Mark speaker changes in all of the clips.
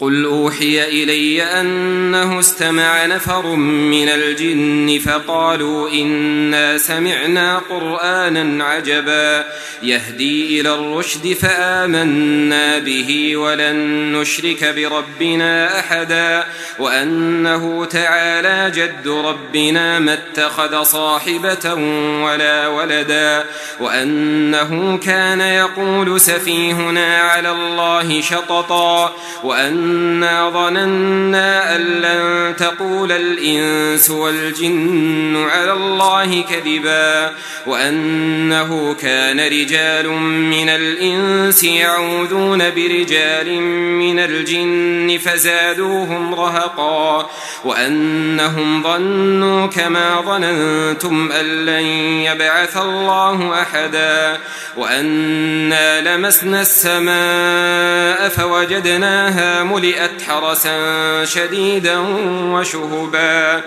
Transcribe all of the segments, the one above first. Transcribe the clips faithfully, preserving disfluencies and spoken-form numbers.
Speaker 1: قل أوحي إلي أنه استمع نفر من الجن فقالوا إنا سمعنا قرآنا عجبا يهدي إلى الرشد فآمنا به ولن نشرك بربنا أحدا وأنه تعالى جد ربنا ما اتخذ صاحبة ولا ولدا وأنه كان يقول سفيهنا على الله شططا وأنا ظننا أن لن تقول الإنس والجن على الله كذبا وأنه كان رجال من الإنس يعوذون برجال من الجن فزادوهم رهقا وأنهم ظنوا كما ظننتم أن لن يبعث الله أحدا وأنا لمسنا السماء فوجدناها ملئت حرسا شديدا وشهبا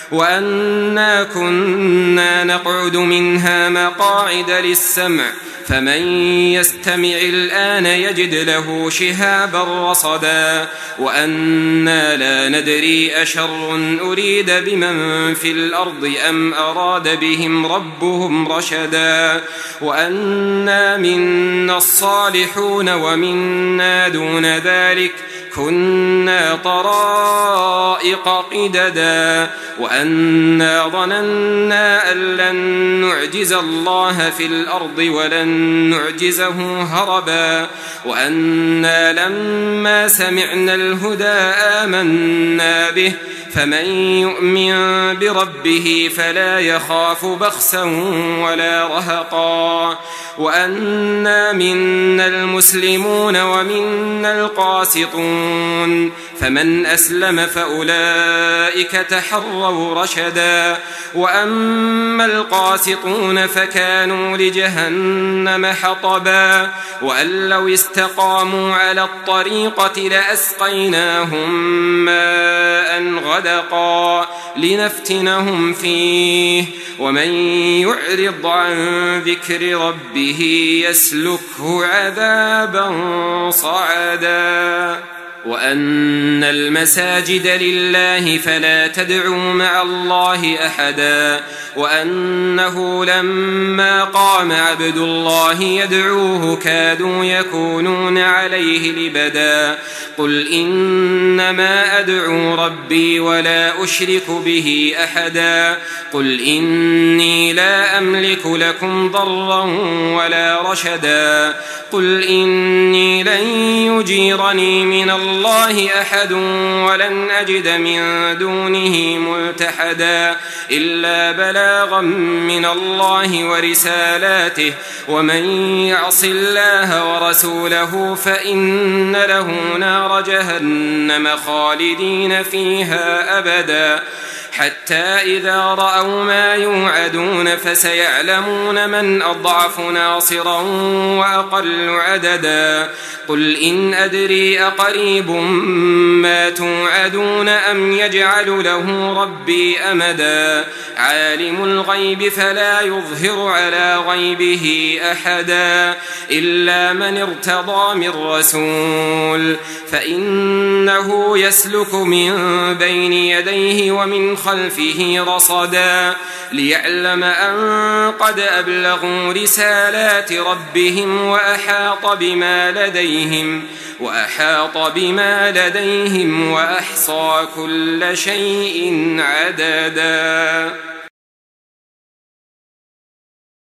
Speaker 1: وأنا كنا نقعد منها مقاعد للسمع فمن يستمع الآن يجد له شهابا رصدا وأنا لا ندري أشر أريد بمن في الأرض أم أراد بهم ربهم رشدا وأنا منا الصالحون ومنا دون ذلك كنا طرائق قددا وأنا ظننا أن لن نعجز الله في الأرض ولن نعجزه هربا وأنا لما سمعنا الهدى آمنا به فمن يؤمن بربه فلا يخاف بخسا ولا رهقا وأنا منا المسلمون ومنا القاسطون فمن أسلم فأولئك تحروا رشدا وأما القاسطون فكانوا لجهنم حطبا وأن لو استقاموا على الطريقة لأسقيناهم ماء غدقا لنفتنهم فيه ومن يعرض عن ذكر ربه يسلكه عذابا صعدا وأن المساجد لله فلا تدعوا مع الله أحدا وأنه لما قام عبد الله يدعوه كادوا يكونون عليه لبدا قل إنما أدعو ربي ولا أشرك به أحدا قل إني لا أملك لكم ضرا ولا رشدا قل إني لن يجيرني من الله أحد ولن أجد من دونه ملتحدا إلا بلاغا من الله ورسالاته ومن يعص الله ورسوله فإن له نار جهنم خالدين فيها أبدا حتى إذا رأوا ما يوعدون فسيعلمون من أضعف ناصرا وأقل عددا قل إن أدري أقريب ما توعدون أم يجعل له ربي أمدا عالم الغيب فلا يظهر على غيبه أحدا إلا من ارتضى من رسول فإنه يسلك من بين يديه ومن خلفه رصدا ليعلم أن قد أبلغوا رسالات ربهم وأحاط بما لديهم وأحاط بما لديهم وأحصى كل شيء عددا.